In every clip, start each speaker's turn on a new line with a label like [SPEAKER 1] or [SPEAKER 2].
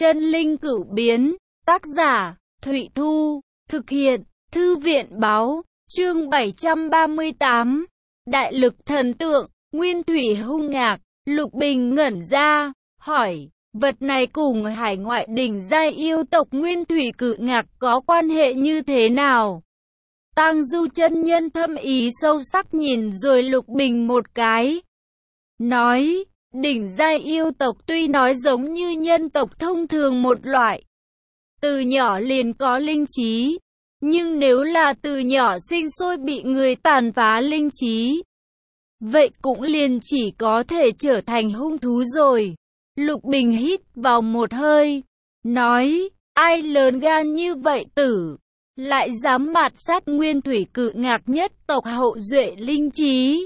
[SPEAKER 1] Chân linh cửu biến, tác giả, Thụy Thu, thực hiện, Thư viện báo, chương 738, Đại lực thần tượng, Nguyên thủy hung ngạc, Lục Bình ngẩn ra, hỏi, vật này cùng hải ngoại đỉnh giai yêu tộc Nguyên thủy cự ngạc có quan hệ như thế nào? Tang Du chân nhân thâm ý sâu sắc nhìn rồi Lục Bình một cái, nói, đỉnh giai yêu tộc tuy nói giống như nhân tộc thông thường một loại, từ nhỏ liền có linh trí, nhưng nếu là từ nhỏ sinh sôi bị người tàn phá linh trí, vậy cũng liền chỉ có thể trở thành hung thú rồi. Lục Bình hít vào một hơi, nói, ai lớn gan như vậy tử, lại dám mạt sát nguyên thủy cự ngạc nhất tộc hậu duệ linh trí,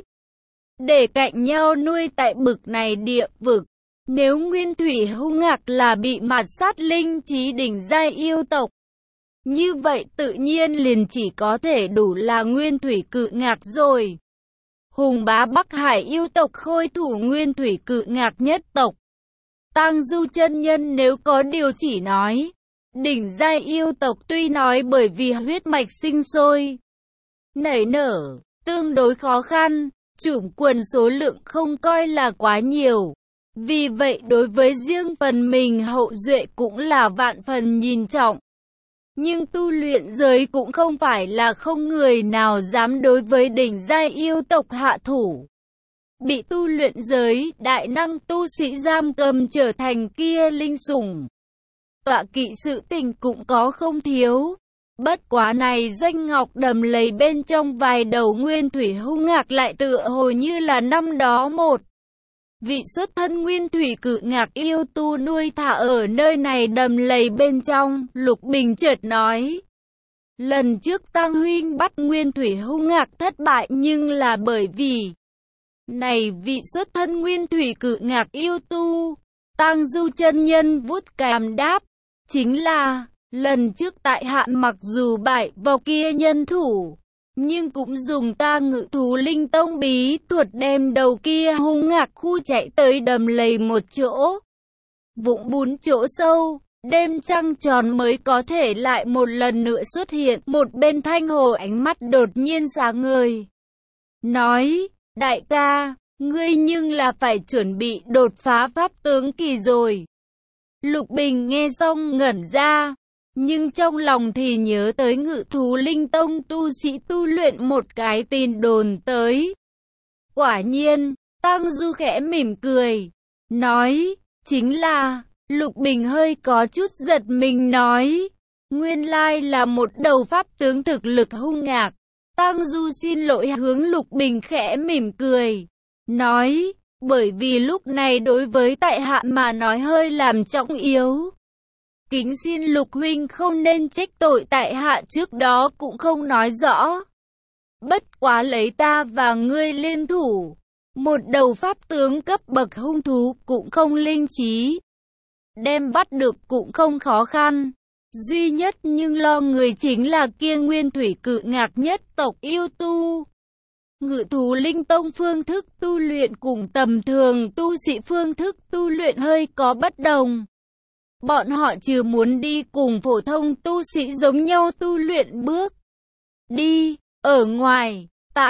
[SPEAKER 1] để cạnh nhau nuôi tại bực này địa vực. Nếu nguyên thủy hung ngạc là bị mạt sát linh trí đỉnh giai yêu tộc, như vậy tự nhiên liền chỉ có thể đủ là nguyên thủy cự ngạc rồi. Hùng bá Bắc Hải yêu tộc khôi thủ nguyên thủy cự ngạc nhất tộc. Tang Du chân nhân nếu có điều chỉ nói, đỉnh giai yêu tộc tuy nói bởi vì huyết mạch sinh sôi, nảy nở, tương đối khó khăn, chủng quần số lượng không coi là quá nhiều. Vì vậy đối với riêng phần mình hậu duệ cũng là vạn phần nhìn trọng. Nhưng tu luyện giới cũng không phải là không người nào dám đối với đỉnh giai yêu tộc hạ thủ. Bị tu luyện giới đại năng tu sĩ giam cầm trở thành kia linh sủng, tọa kỵ sự tình cũng có không thiếu. Bất quá này doanh ngọc đầm lầy bên trong vài đầu nguyên thủy hung ngạc lại tựa hồ như là năm đó một vị xuất thân nguyên thủy cự ngạc yêu tu nuôi thả ở nơi này đầm lầy bên trong. Lục Bình chợt nói, lần trước Tang huynh bắt nguyên thủy hung ngạc thất bại nhưng là bởi vì này vị xuất thân nguyên thủy cự ngạc yêu tu. Tang Du chân nhân vuốt cằm đáp, chính là lần trước tại hạ mặc dù bại vào kia nhân thủ, nhưng cũng dùng ta Ngự thú linh tông bí thuật đem đầu kia hung ngạc khu chạy tới đầm lầy một chỗ, vũng bùn chỗ sâu, đêm trăng tròn mới có thể lại một lần nữa xuất hiện. Một bên Thanh Hồ ánh mắt đột nhiên sáng ngời, nói, đại ca, ngươi nhưng là phải chuẩn bị đột phá pháp tướng kỳ rồi. Lục Bình nghe xong ngẩn ra, nhưng trong lòng thì nhớ tới Ngự thú linh tông tu sĩ tu luyện một cái tin đồn tới. Quả nhiên, Tang Du khẽ mỉm cười, nói, chính là, Lục Bình hơi có chút giật mình nói, nguyên lai là một đầu pháp tướng thực lực hung ngạc. Tang Du xin lỗi hướng Lục Bình khẽ mỉm cười, nói, bởi vì lúc này đối với tại hạ mà nói hơi làm trọng yếu. Kính xin Lục huynh không nên trách tội, tại hạ trước đó cũng không nói rõ. Bất quá lấy ta và ngươi liên thủ, một đầu pháp tướng cấp bậc hung thú cũng không linh trí, đem bắt được cũng không khó khăn. Duy nhất nhưng lo người chính là kia nguyên thủy cự ngạc nhất tộc yêu tu. Ngự thú linh tông phương thức tu luyện cùng tầm thường tu sĩ phương thức tu luyện hơi có bất đồng. Bọn họ trừ muốn đi cùng phổ thông tu sĩ giống nhau tu luyện bước đi ở ngoài,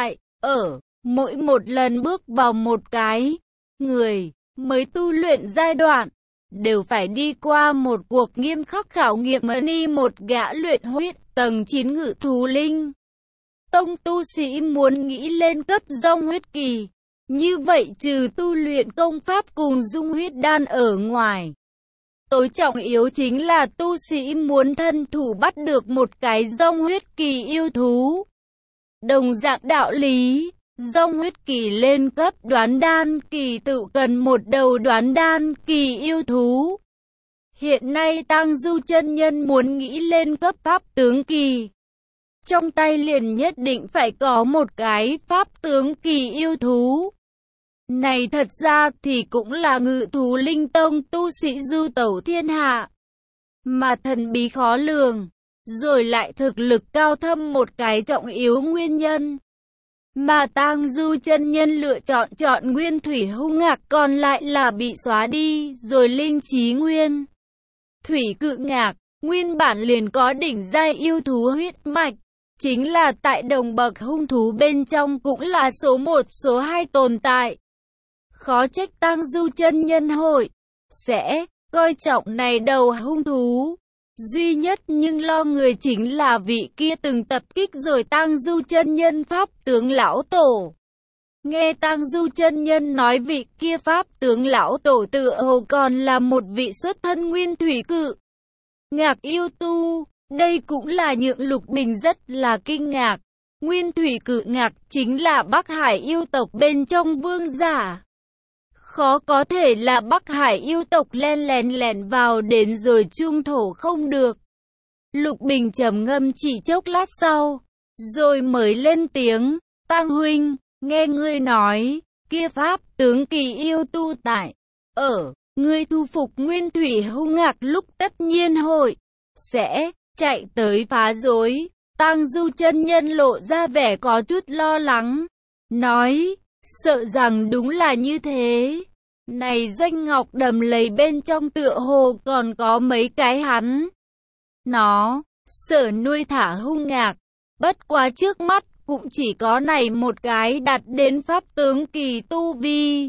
[SPEAKER 1] mỗi một lần bước vào một cái người mới tu luyện giai đoạn, đều phải đi qua một cuộc nghiêm khắc khảo nghiệm. Ni một gã luyện huyết tầng 9 ngự thú linh tông tu sĩ muốn nghĩ lên cấp dung huyết kỳ, như vậy trừ tu luyện công pháp cùng dung huyết đan ở ngoài, tối trọng yếu chính là tu sĩ muốn thân thủ bắt được một cái dung huyết kỳ yêu thú. Đồng dạng đạo lý, dung huyết kỳ lên cấp đoán đan kỳ tự cần một đầu đoán đan kỳ yêu thú. Hiện nay Tang Du chân nhân muốn nghĩ lên cấp pháp tướng kỳ, trong tay liền nhất định phải có một cái pháp tướng kỳ yêu thú. Này thật ra thì cũng là Ngự thú linh tông tu sĩ du tẩu thiên hạ, mà thần bí khó lường, rồi lại thực lực cao thâm một cái trọng yếu nguyên nhân. Mà Tang Du chân nhân lựa chọn nguyên thủy hung ngạc còn lại là bị xóa đi rồi linh trí nguyên Thủy Cự Ngạc, nguyên bản liền có đỉnh giai yêu thú huyết mạch, chính là tại đồng bậc hung thú bên trong cũng là số 1 số 2 tồn tại. Khó trách Tang Du chân nhân hội sẽ coi trọng này đầu hung thú. Duy nhất nhưng lo người chính là vị kia từng tập kích rồi Tang Du chân nhân pháp tướng lão tổ. Nghe Tang Du chân nhân nói vị kia pháp tướng lão tổ tựa hồ còn là một vị xuất thân nguyên thủy cự ngạc yêu tu, đây cũng là nhượng Lục Bình rất là kinh ngạc. Nguyên thủy cự ngạc chính là Bắc Hải yêu tộc bên trong vương giả. Khó có thể là Bắc Hải yêu tộc lén vào đến rồi trung thổ không được. Lục Bình trầm ngâm chỉ chốc lát sau, rồi mới lên tiếng, Tang huynh, nghe ngươi nói, kia pháp tướng kỳ yêu tu tại, ngươi thu phục nguyên thủy hung ngạc lúc tất nhiên hội, sẽ chạy tới phá rối. Tang Du chân nhân lộ ra vẻ có chút lo lắng, nói, sợ rằng đúng là như thế. Này Doanh Ngọc đầm lầy bên trong tựa hồ còn có mấy cái hắn. Nó, sợ nuôi thả hung ngạc, bất quá trước mắt cũng chỉ có này một cái đặt đến pháp tướng kỳ tu vi.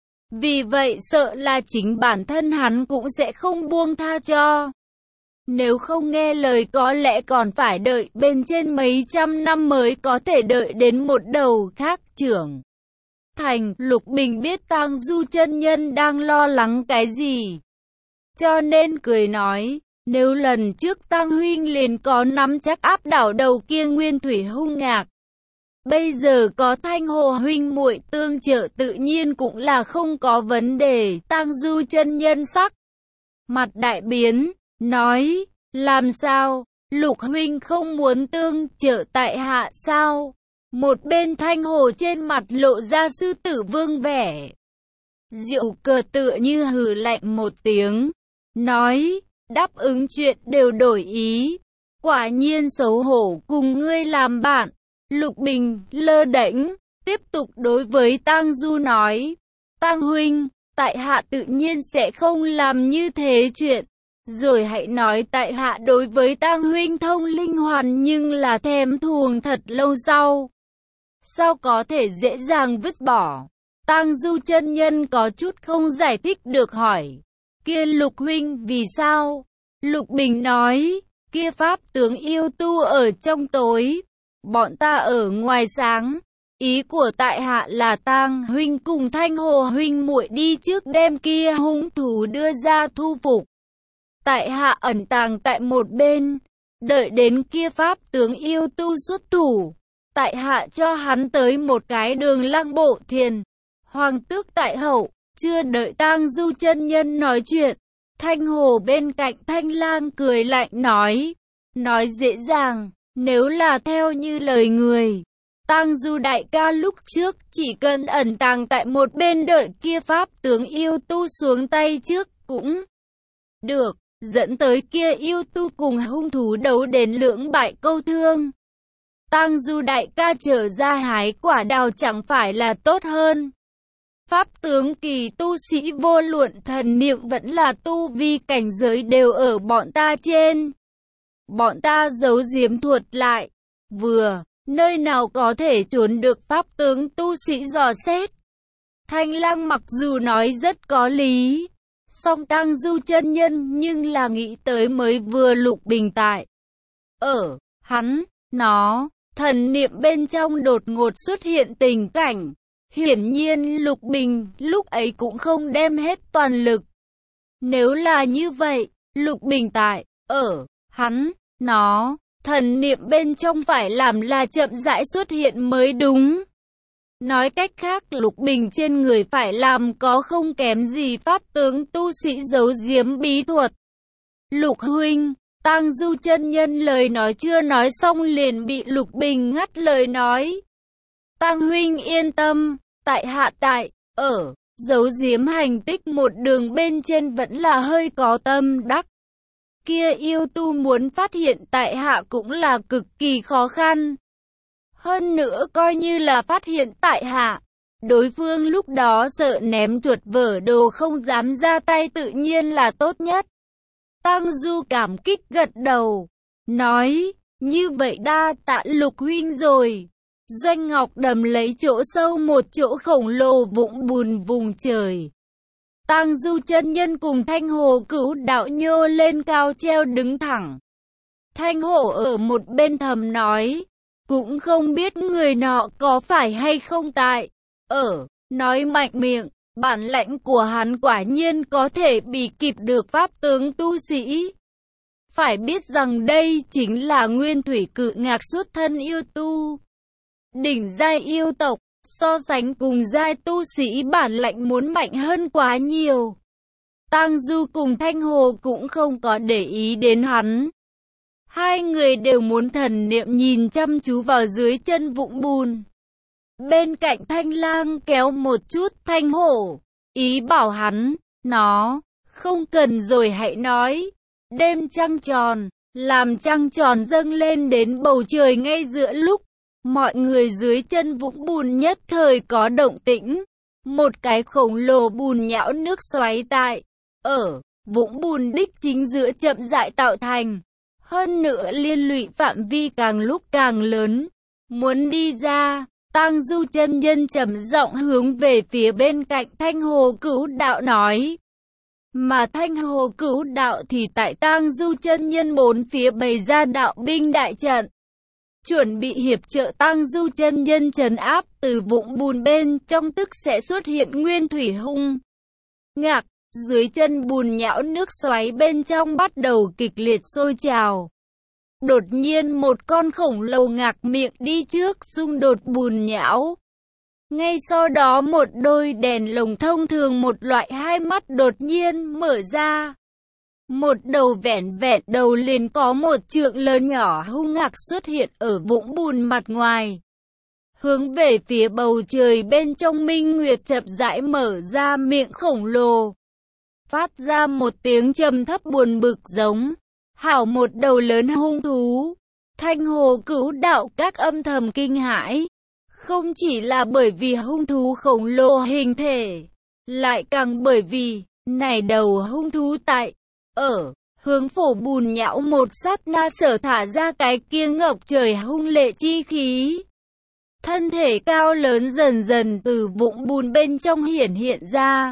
[SPEAKER 1] Vì vậy sợ là chính bản thân hắn cũng sẽ không buông tha cho. Nếu không nghe lời có lẽ còn phải đợi bên trên mấy trăm năm mới có thể đợi đến một đầu khác trưởng thành. Lục Bình biết Tang Du chân nhân đang lo lắng cái gì, cho nên cười nói, nếu lần trước Tang huynh liền có nắm chắc áp đảo đầu kia nguyên thủy hung ngạc, bây giờ có Thanh Hồ huynh muội tương trợ tự nhiên cũng là không có vấn đề. Tang Du chân nhân sắc mặt đại biến, nói, làm sao, Lục huynh không muốn tương trợ tại hạ sao? Một bên Thanh Hồ trên mặt lộ ra sư tử vương vẻ diệu cờ, tựa như hừ lạnh một tiếng, nói, đáp ứng chuyện đều đổi ý, quả nhiên xấu hổ cùng ngươi làm bạn. Lục Bình lơ đễnh tiếp tục đối với Tang Du nói, Tang huynh, tại hạ tự nhiên sẽ không làm như thế chuyện. Rồi hãy nói tại hạ đối với Tang huynh thông linh hoàn nhưng là thèm thuồng thật lâu sau, sao có thể dễ dàng vứt bỏ? Tang Du chân nhân có chút không giải thích được hỏi, kia Lục huynh vì sao? Lục Bình nói, kia pháp tướng yêu tu ở trong tối, bọn ta ở ngoài sáng. Ý của tại hạ là Tang huynh cùng Thanh Hồ huynh muội đi trước đem kia hung thú đưa ra thu phục. Tại hạ ẩn tàng tại một bên, đợi đến kia pháp tướng yêu tu xuất thủ, tại hạ cho hắn tới một cái đường lăng bộ thiền. Hoàng tước tại hậu, chưa đợi Tang Du chân nhân nói chuyện, Thanh Hồ bên cạnh Thanh Lang cười lạnh nói dễ dàng, nếu là theo như lời người, Tang Du đại ca lúc trước chỉ cần ẩn tàng tại một bên đợi kia pháp tướng yêu tu xuống tay trước cũng được, dẫn tới kia yêu tu cùng hung thú đấu đến lưỡng bại câu thương. Tang Du đại ca trở ra hái quả đào chẳng phải là tốt hơn. Pháp tướng kỳ tu sĩ vô luận thần niệm vẫn là tu vi cảnh giới đều ở bọn ta trên. Bọn ta giấu giếm thuật lại, vừa, nơi nào có thể trốn được pháp tướng tu sĩ dò xét. Thanh Lang mặc dù nói rất có lý, song Tang Du chân nhân nhưng là nghĩ tới mới vừa Lục Bình tại. Nó, thần niệm bên trong đột ngột xuất hiện tình cảnh. Hiển nhiên Lục Bình lúc ấy cũng không đem hết toàn lực. Nếu là như vậy, Lục Bình tại, nó, thần niệm bên trong phải làm là chậm rãi xuất hiện mới đúng. Nói cách khác Lục Bình trên người phải làm có không kém gì pháp tướng tu sĩ giấu giếm bí thuật. Lục huynh, Tang Du chân nhân lời nói chưa nói xong liền bị Lục Bình ngắt lời nói. Tang huynh yên tâm, tại hạ giấu giếm hành tích một đường bên trên vẫn là hơi có tâm đắc. Kia yêu tu muốn phát hiện tại hạ cũng là cực kỳ khó khăn. Hơn nữa coi như là phát hiện tại hạ, đối phương lúc đó sợ ném chuột vỡ đồ không dám ra tay tự nhiên là tốt nhất. Tang Du cảm kích gật đầu, nói, như vậy đa tạ Lục huynh rồi. Doanh Ngọc đầm lấy chỗ sâu một chỗ khổng lồ vũng bùn vùng trời. Tang Du chân nhân cùng Thanh Hồ Cửu đạo nhô lên cao treo đứng thẳng. Thanh Hổ ở một bên thầm nói, cũng không biết người nọ có phải hay không tại. Nói mạnh miệng, bản lãnh của hắn quả nhiên có thể bị kịp được pháp tướng tu sĩ. Phải biết rằng đây chính là nguyên thủy cự ngạc xuất thân yêu tu. Đỉnh giai yêu tộc, so sánh cùng giai tu sĩ bản lãnh muốn mạnh hơn quá nhiều. Tang Du cùng Thanh Hồ cũng không có để ý đến hắn. Hai người đều muốn thần niệm nhìn chăm chú vào dưới chân vũng bùn. Bên cạnh Thanh Lang kéo một chút Thanh Hổ, ý bảo hắn, nó, không cần rồi hãy nói. Đêm trăng tròn, làm trăng tròn dâng lên đến bầu trời ngay giữa lúc. Mọi người dưới chân vũng bùn nhất thời có động tĩnh. Một cái khổng lồ bùn nhão nước xoáy tại, vũng bùn đích chính giữa chậm rãi tạo thành. Hơn nữa liên lụy phạm vi càng lúc càng lớn. Muốn đi ra, Tang Du chân nhân trầm giọng hướng về phía bên cạnh Thanh Hồ Cửu đạo nói. Mà Thanh Hồ Cửu đạo thì tại Tang Du chân nhân bốn phía bày ra đạo binh đại trận. Chuẩn bị hiệp trợ Tang Du chân nhân trấn áp từ vũng bùn bên trong tức sẽ xuất hiện nguyên thủy hung ngạc. Dưới chân bùn nhão nước xoáy bên trong bắt đầu kịch liệt sôi trào. Đột nhiên một con khổng lồ ngạc miệng đi trước xung đột bùn nhão. Ngay sau đó một đôi đèn lồng thông thường một loại hai mắt đột nhiên mở ra. Một đầu vẹn vẹn đầu liền có một trượng lớn nhỏ hung ngạc xuất hiện ở vũng bùn mặt ngoài. Hướng về phía bầu trời bên trong minh nguyệt chậm rãi mở ra miệng khổng lồ. Phát ra một tiếng trầm thấp buồn bực giống, hảo một đầu lớn hung thú. Thanh Hồ Cửu đạo các âm thầm kinh hãi. Không chỉ là bởi vì hung thú khổng lồ hình thể, lại càng bởi vì, này đầu hung thú tại, hướng phổ bùn nhão một sát na sở thả ra cái kia ngập trời hung lệ chi khí. Thân thể cao lớn dần dần từ vũng bùn bên trong hiển hiện ra.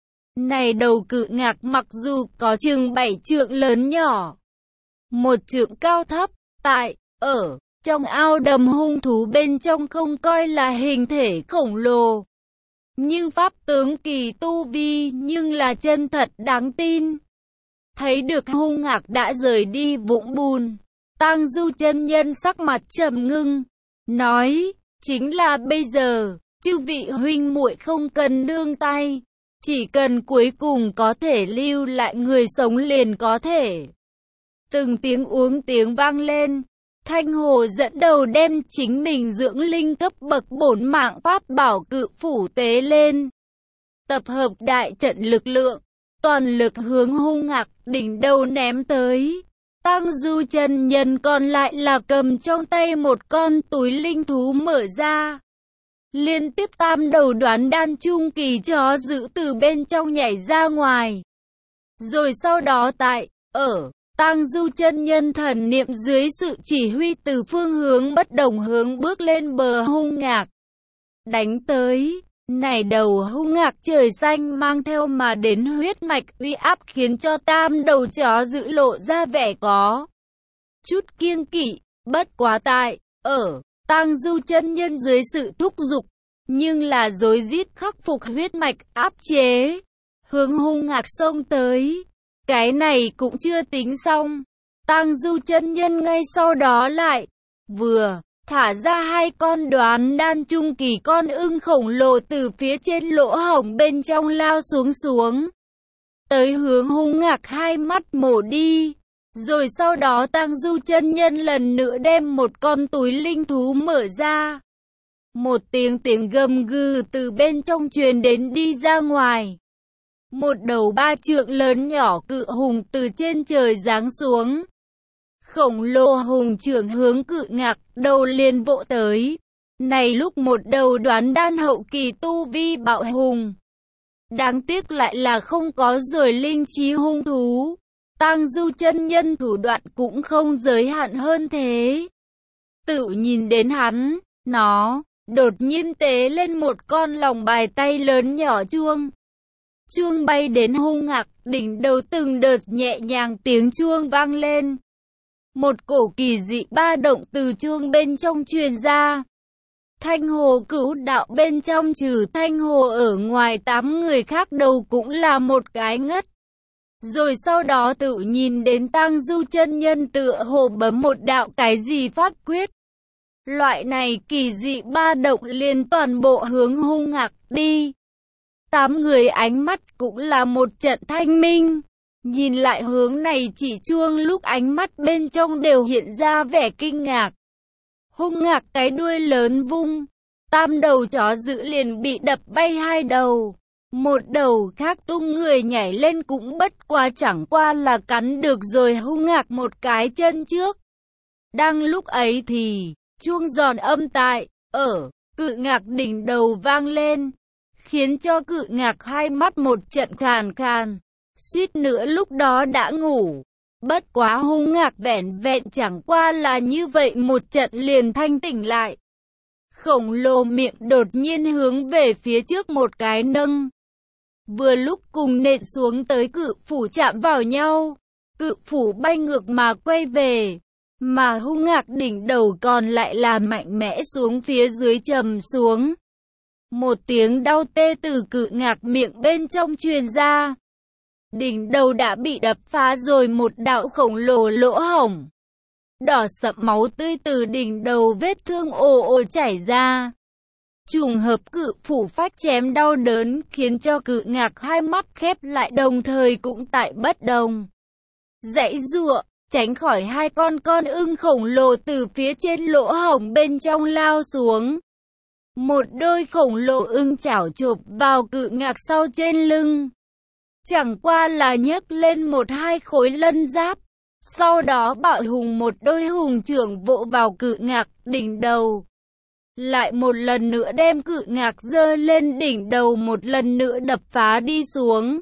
[SPEAKER 1] Này đầu cự ngạc mặc dù có chừng 7 trượng lớn nhỏ, một trượng cao thấp, tại, trong ao đầm hung thú bên trong không coi là hình thể khổng lồ. Nhưng pháp tướng kỳ tu vi nhưng là chân thật đáng tin. Thấy được hung ngạc đã rời đi vũng bùn, Tang Du chân nhân sắc mặt trầm ngưng, nói, chính là bây giờ, chư vị huynh muội không cần nương tay. Chỉ cần cuối cùng có thể lưu lại người sống liền có thể. Từng tiếng uống tiếng vang lên. Thanh Hồ dẫn đầu đem chính mình dưỡng linh cấp bậc bổn mạng pháp bảo cự phủ tế lên. Tập hợp đại trận lực lượng, toàn lực hướng hung ngạc đỉnh đầu ném tới. Tang Du chân nhân còn lại là cầm trong tay một con túi linh thú mở ra. Liên tiếp tam đầu đoán đan trung kỳ chó giữ từ bên trong nhảy ra ngoài. Rồi sau đó tại, Tang Du chân nhân thần niệm dưới sự chỉ huy từ phương hướng bất đồng hướng bước lên bờ hung ngạc. Đánh tới, này đầu hung ngạc trời xanh mang theo mà đến huyết mạch uy áp khiến cho tam đầu chó giữ lộ ra vẻ có chút kiêng kỵ, bất quá tại, Tang Du chân nhân dưới sự thúc giục, nhưng là rối rít khắc phục huyết mạch áp chế, hướng hung ngạc xông tới. Cái này cũng chưa tính xong, Tang Du chân nhân ngay sau đó lại vừa thả ra hai con đoán đan trung kỳ con ưng khổng lồ từ phía trên lỗ hổng bên trong lao xuống, tới hướng hung ngạc hai mắt mổ đi. Rồi sau đó Tang Du chân nhân lần nữa đem một con túi linh thú mở ra. Một tiếng gầm gừ từ bên trong truyền đến đi ra ngoài. Một đầu 3 trượng lớn nhỏ cự hùng từ trên trời giáng xuống. Khổng lồ hùng trưởng hướng cự ngạc, đầu liền vỗ tới. Này lúc một đầu đoán đan hậu kỳ tu vi bạo hùng. Đáng tiếc lại là không có rồi linh trí hung thú. Tang Du chân nhân thủ đoạn cũng không giới hạn hơn thế. Tự nhìn đến hắn, nó đột nhiên tế lên một con lòng bài tay lớn nhỏ chuông. Chuông bay đến Hung Ngạc, đỉnh đầu từng đợt nhẹ nhàng tiếng chuông vang lên. Một cổ kỳ dị ba động từ chuông bên trong truyền ra. Thanh Hồ Cửu Đạo bên trong trừ Thanh Hồ ở ngoài 8 người khác đầu cũng là một cái ngất. Rồi sau đó tự nhìn đến Tang Du chân nhân tựa hồ bấm một đạo cái gì pháp quyết. Loại này kỳ dị ba động liền toàn bộ hướng Hung Ngạc đi. 8 người ánh mắt cũng là một trận thanh minh. Nhìn lại hướng này chỉ chuông lúc ánh mắt bên trong đều hiện ra vẻ kinh ngạc. Hung Ngạc cái đuôi lớn vung, 8 đầu chó dữ liền bị đập bay 2 đầu. Một đầu khác tung người nhảy lên cũng bất quá chẳng qua là cắn được rồi Hung Ngạc một cái chân trước. Đang lúc ấy thì, chuông giòn âm tại, ở, Cự Ngạc đỉnh đầu vang lên, khiến cho Cự Ngạc hai mắt một trận khàn khàn, suýt nữa lúc đó đã ngủ. Bất quá Hung Ngạc vẻn vẹn chẳng qua là như vậy một trận liền thanh tỉnh lại. Khổng lồ miệng đột nhiên hướng về phía trước một cái nâng. Vừa lúc cùng nện xuống tới Cự Phủ chạm vào nhau, Cự Phủ bay ngược mà quay về, mà Hung Ngạc đỉnh đầu còn lại là mạnh mẽ xuống phía dưới trầm xuống. Một tiếng đau tê từ Cự Ngạc miệng bên trong truyền ra. Đỉnh đầu đã bị đập phá rồi một đạo khổng lồ lỗ hổng. Đỏ sậm máu tươi từ đỉnh đầu vết thương ồ ồ chảy ra. Trùng hợp Cự Phủ phách chém đau đớn khiến cho Cự Ngạc hai mắt khép lại đồng thời cũng tại bất đồng. Giãy giụa, tránh khỏi hai con ưng khổng lồ từ phía trên lỗ hổng bên trong lao xuống. Một đôi khổng lồ ưng chảo chộp vào Cự Ngạc sau trên lưng. Chẳng qua là nhấc lên một hai khối lân giáp. Sau đó bạo hùng một đôi hùng trưởng vỗ vào Cự Ngạc đỉnh đầu. Lại một lần nữa đem Cự Ngạc giơ lên đỉnh đầu một lần nữa đập phá đi xuống.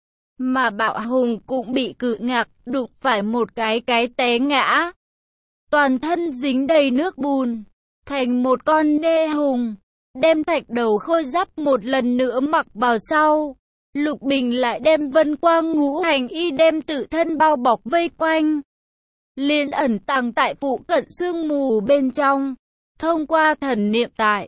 [SPEAKER 1] Mà bạo hùng cũng bị Cự Ngạc đụng phải một cái té ngã. Toàn thân dính đầy nước bùn, thành một con nê hùng. Đem thạch đầu khôi giáp một lần nữa mặc vào sau. Lục Bình lại đem Vân Quang Ngũ Hành Y đem tự thân bao bọc vây quanh. Liên ẩn tàng tại phụ cận sương mù bên trong. Thông qua thần niệm tại,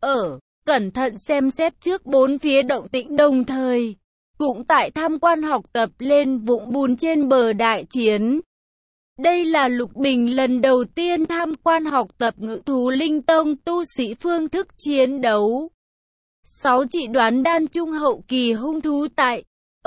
[SPEAKER 1] cẩn thận xem xét trước bốn phía động tĩnh đồng thời. Cũng tại tham quan học tập lên vũng bùn trên bờ đại chiến. Đây là Lục Bình lần đầu tiên tham quan học tập Ngự Thú Linh Tông tu sĩ phương thức chiến đấu. 6 chỉ đoán đan trung hậu kỳ hung thú tại,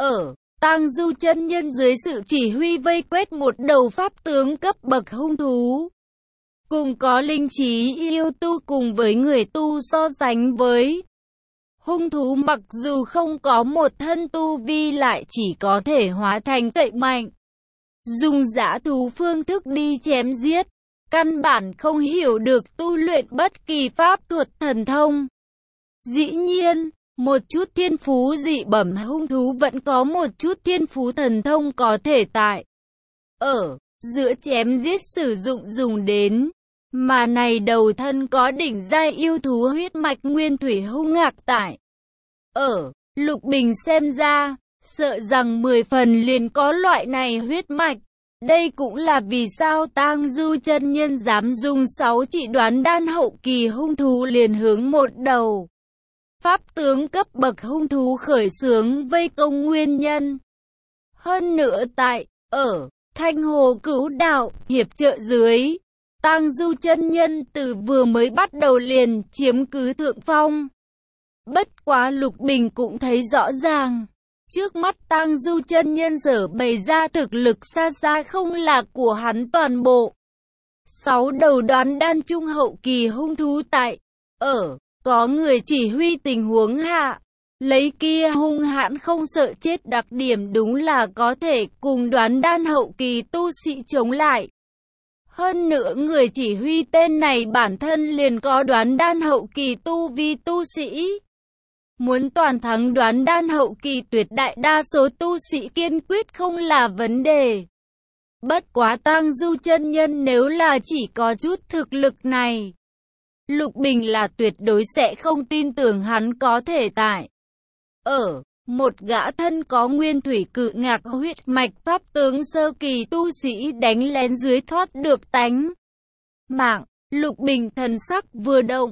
[SPEAKER 1] Tang Du chân nhân dưới sự chỉ huy vây quét một đầu pháp tướng cấp bậc hung thú. Cùng có linh trí yêu tu cùng với người tu so sánh với. Hung thú mặc dù không có một thân tu vi lại chỉ có thể hóa thành cậy mạnh. Dùng dã thú phương thức đi chém giết. Căn bản không hiểu được tu luyện bất kỳ pháp thuật thần thông. Dĩ nhiên, một chút thiên phú dị bẩm hung thú vẫn có một chút thiên phú thần thông có thể tại. Giữa chém giết sử dụng dùng đến. Mà này đầu thân có đỉnh giai yêu thú huyết mạch nguyên thủy Hung Ngạc tại. Lục Bình xem ra, sợ rằng 10 phần liền có loại này huyết mạch. Đây cũng là vì sao Tang Du chân nhân dám dùng 6 chỉ đoán đan hậu kỳ hung thú liền hướng một đầu. Pháp tướng cấp bậc hung thú khởi xướng vây công nguyên nhân. Hơn nữa tại, Thanh Hồ Cửu Đạo, hiệp trợ dưới. Tang Du chân nhân từ vừa mới bắt đầu liền chiếm cứ thượng phong. Bất quá Lục Bình cũng thấy rõ ràng. Trước mắt Tang Du chân nhân sở bày ra thực lực xa xa không là của hắn toàn bộ. 6 đầu đoán đan trung hậu kỳ hung thú tại, có người chỉ huy tình huống hạ. Lấy kia hung hãn không sợ chết đặc điểm đúng là có thể cùng đoán đan hậu kỳ tu sĩ chống lại. Hơn nữa người chỉ huy tên này bản thân liền có đoán đan hậu kỳ tu vi tu sĩ. Muốn toàn thắng đoán đan hậu kỳ tuyệt đại đa số tu sĩ kiên quyết không là vấn đề. Bất quá Tang Du chân nhân nếu là chỉ có chút thực lực này, Lục Bình là tuyệt đối sẽ không tin tưởng hắn có thể tại một gã thân có nguyên thủy cự ngạc huyết mạch pháp tướng sơ kỳ tu sĩ đánh lén dưới thoát được tánh mạng. Lục Bình thần sắc vừa động,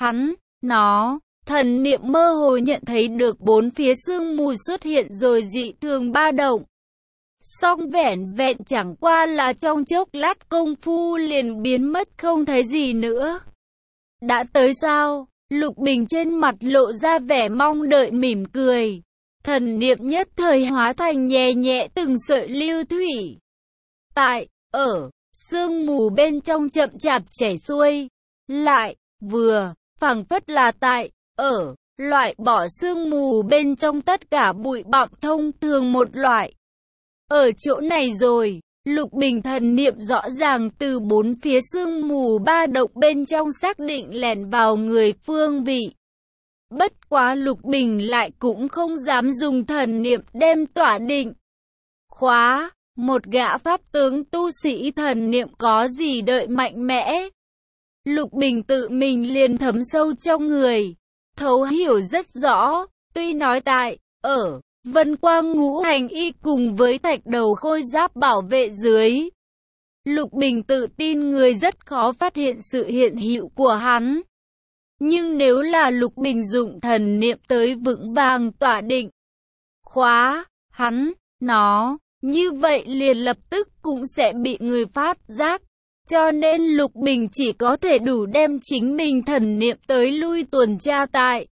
[SPEAKER 1] thần niệm mơ hồ nhận thấy được bốn phía sương mù xuất hiện rồi dị thường ba động. Song vẻn vẹn chẳng qua là trong chốc lát công phu liền biến mất không thấy gì nữa. Đã tới sao? Lục Bình trên mặt lộ ra vẻ mong đợi mỉm cười. Thần niệm nhất thời hóa thành nhẹ nhẹ từng sợi lưu thủy. Sương mù bên trong chậm chạp chảy xuôi. Lại, phảng phất là loại bỏ sương mù bên trong tất cả bụi bặm thông thường một loại. Ở chỗ này rồi, Lục Bình thần niệm rõ ràng từ bốn phía sương mù ba động bên trong xác định lẻn vào người phương vị. Bất quá Lục Bình lại cũng không dám dùng thần niệm đem tỏa định. Khóa, một gã pháp tướng tu sĩ thần niệm có gì đợi mạnh mẽ. Lục Bình tự mình liền thấm sâu trong người, thấu hiểu rất rõ, tuy nói Vân Quang Ngũ Hành Y cùng với thạch đầu khôi giáp bảo vệ dưới, Lục Bình tự tin người rất khó phát hiện sự hiện hữu của hắn. Nhưng nếu là Lục Bình dụng thần niệm tới vững vàng tỏa định, khóa, như vậy liền lập tức cũng sẽ bị người phát giác. Cho nên Lục Bình chỉ có thể đủ đem chính mình thần niệm tới lui tuần tra tại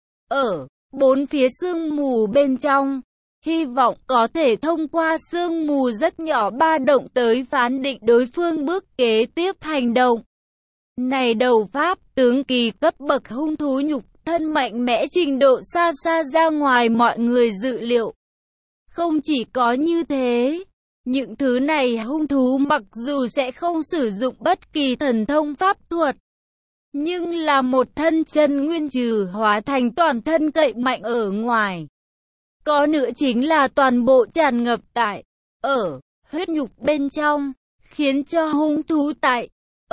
[SPEAKER 1] bốn phía sương mù bên trong, hy vọng có thể thông qua sương mù rất nhỏ ba động tới phán định đối phương bước kế tiếp hành động. Này đầu pháp tướng kỳ cấp bậc hung thú nhục thân mạnh mẽ trình độ xa xa ra ngoài mọi người dự liệu. Không chỉ có như thế, những thứ này hung thú mặc dù sẽ không sử dụng bất kỳ thần thông pháp thuật, nhưng là một thân chân nguyên trừ hóa thành toàn thân cậy mạnh ở ngoài. Có nữa chính là toàn bộ tràn ngập tại huyết nhục bên trong, khiến cho hung thú tại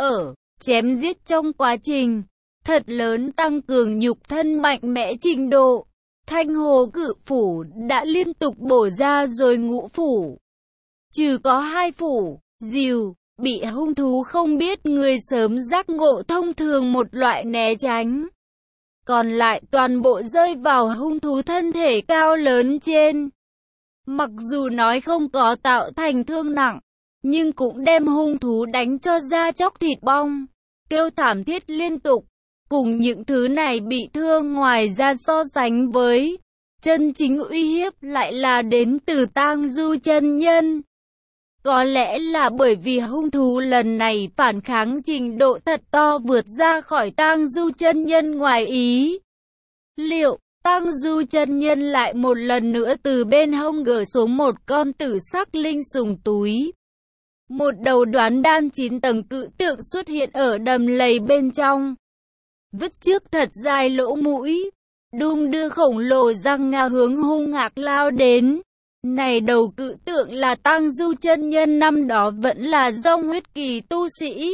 [SPEAKER 1] chém giết trong quá trình thật lớn tăng cường nhục thân mạnh mẽ trình độ. Thanh Hồ Cự Phủ đã liên tục bổ ra rồi ngũ phủ, trừ có hai phủ dìu bị hung thú không biết người sớm giác ngộ thông thường một loại né tránh, còn lại toàn bộ rơi vào hung thú thân thể cao lớn trên. Mặc dù nói không có tạo thành thương nặng, nhưng cũng đem hung thú đánh cho da chóc thịt bong, kêu thảm thiết liên tục. Cùng những thứ này bị thương ngoài ra so sánh với chân chính uy hiếp lại là đến từ Tang Du chân nhân. Có lẽ là bởi vì hung thú lần này phản kháng trình độ thật to vượt ra khỏi Tang Du chân nhân ngoài ý liệu. Tang Du chân nhân lại một lần nữa từ bên hông gỡ xuống một con tử sắc linh sùng túi. Một đầu đoán đan 9 tầng cự tượng xuất hiện ở đầm lầy bên trong. Vứt trước thật dài lỗ mũi, đung đưa khổng lồ răng nga hướng hung ngạc lao đến. Này đầu cự tượng là Tang Du chân nhân năm đó vẫn là dòng huyết kỳ tu sĩ.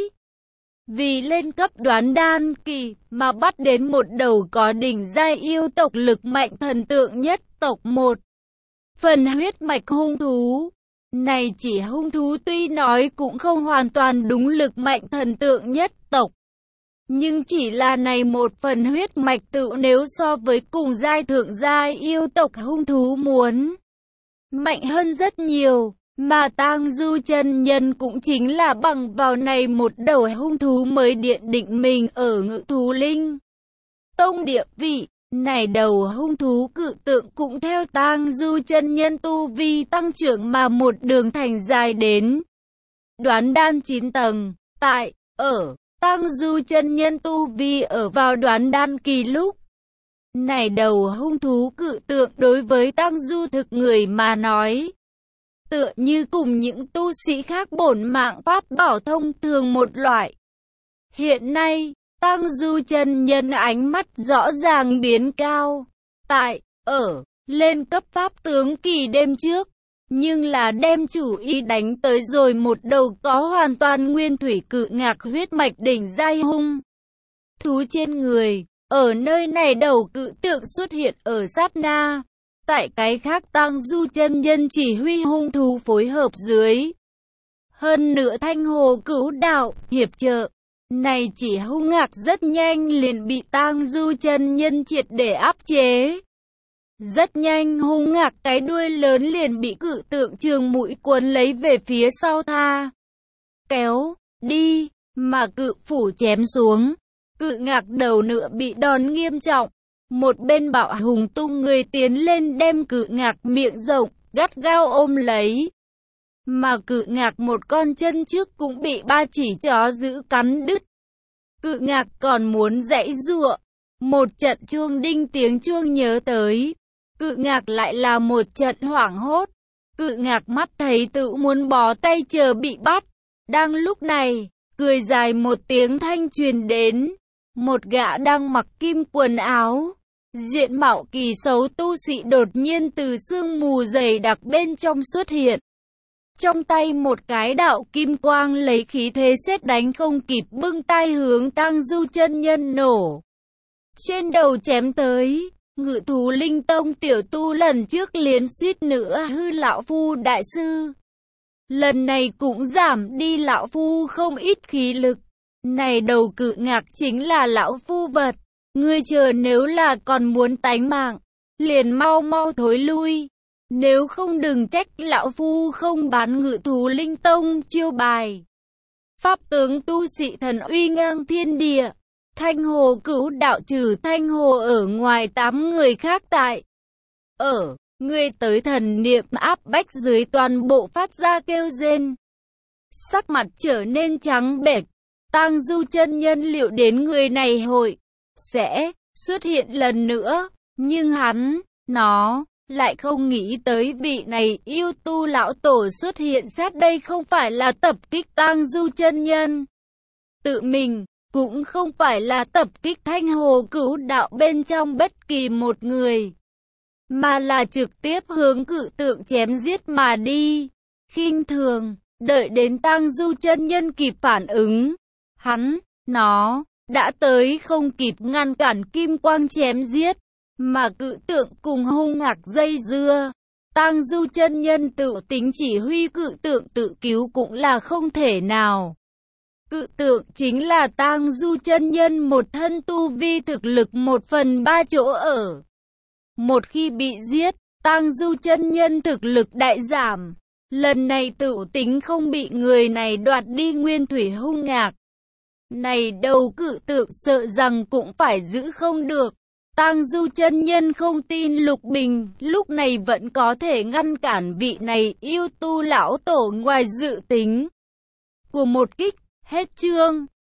[SPEAKER 1] Vì lên cấp đoán đan kỳ mà bắt đến một đầu có đỉnh giai yêu tộc lực mạnh thần tượng nhất tộc một phần huyết mạch hung thú. Này chỉ hung thú tuy nói cũng không hoàn toàn đúng lực mạnh thần tượng nhất tộc, nhưng chỉ là này một phần huyết mạch tự nếu so với cùng giai thượng giai yêu tộc hung thú muốn mạnh hơn rất nhiều, mà Tang Du chân nhân cũng chính là bằng vào này một đầu hung thú mới điện định mình ở Ngự Thú Linh tông địa vị. Này đầu hung thú cự tượng cũng theo Tang Du chân nhân tu vi tăng trưởng mà một đường thành dài đến đoán đan 9 tầng. Tang Du chân nhân tu vi ở vào đoán đan kỳ lúc này đầu hung thú cự tượng đối với Tang Du thực người mà nói, tựa như cùng những tu sĩ khác bổn mạng pháp bảo thông thường một loại. Hiện nay, Tang Du chân nhân ánh mắt rõ ràng biến cao. Lên cấp pháp tướng kỳ đêm trước, nhưng là đem chủ ý đánh tới rồi một đầu có hoàn toàn nguyên thủy cự ngạc huyết mạch đỉnh giai hung thú trên người. Ở nơi này đầu cự tượng xuất hiện ở sát na. Tại cái khác Tang Du chân nhân chỉ huy hung thú phối hợp dưới. Hơn nữa Thanh Hồ Cửu Đạo hiệp trợ. Này chỉ hung ngạc rất nhanh liền bị Tang Du chân nhân triệt để áp chế. Rất nhanh hung ngạc cái đuôi lớn liền bị cự tượng trường mũi cuốn lấy về phía sau tha. Kéo, đi, mà cự phủ chém xuống. Cự ngạc đầu nữa bị đòn nghiêm trọng. Một bên bạo hùng tung người tiến lên đem cự ngạc miệng rộng, gắt gao ôm lấy. Mà cự ngạc một con chân trước cũng bị ba chỉ chó giữ cắn đứt. Cự ngạc còn muốn giãy giụa. Một trận chuông đinh tiếng chuông nhớ tới. Cự ngạc lại là một trận hoảng hốt. Cự ngạc mắt thấy tự muốn bó tay chờ bị bắt. Đang lúc này, cười dài một tiếng thanh truyền đến. Một gã đang mặc kim quần áo, diện mạo kỳ xấu tu sĩ đột nhiên từ sương mù dày đặc bên trong xuất hiện. Trong tay một cái đạo kim quang lấy khí thế sét đánh không kịp bưng tay hướng Tang Du chân nhân nổ. Trên đầu chém tới, Ngự Thú Linh Tông tiểu tu lần trước liền suýt nữa hư lão phu đại sư. Lần này cũng giảm đi lão phu không ít khí lực. Này đầu cự ngạc chính là lão phu vật. Ngươi chờ nếu là còn muốn tánh mạng, liền mau mau thối lui. Nếu không đừng trách lão phu không bán Ngự Thú Linh Tông chiêu bài. Pháp tướng tu sĩ thần uy ngang thiên địa. Thanh Hồ Cửu Đạo trừ Thanh Hồ ở ngoài 8 người khác tại. Người tới thần niệm áp bách dưới toàn bộ phát ra kêu rên. Sắc mặt trở nên trắng bệch. Tang Du chân nhân liệu đến người này hội sẽ xuất hiện lần nữa, nhưng nó lại không nghĩ tới vị này yêu tu lão tổ xuất hiện sát đây không phải là tập kích Tang Du chân nhân. Tự mình, cũng không phải là tập kích Thanh Hồ Cửu Đạo bên trong bất kỳ một người, mà là trực tiếp hướng cự tượng chém giết mà đi. Khinh thường, đợi đến Tang Du chân nhân kịp phản ứng. Nó đã tới không kịp ngăn cản kim quang chém giết, mà cự tượng cùng hung ngạc dây dưa. Tang Du chân nhân tự tính chỉ huy cự tượng tự cứu cũng là không thể nào. Cự tượng chính là Tang Du chân nhân một thân tu vi thực lực 1/3 chỗ ở. Một khi bị giết, Tang Du chân nhân thực lực đại giảm. Lần này tự tính không bị người này đoạt đi nguyên thủy hung ngạc. Này đầu cự tượng sợ rằng cũng phải giữ không được. Tang Du chân nhân không tin Lục Bình lúc này vẫn có thể ngăn cản vị này yêu tu lão tổ ngoài dự tính của một kích. Hết chương.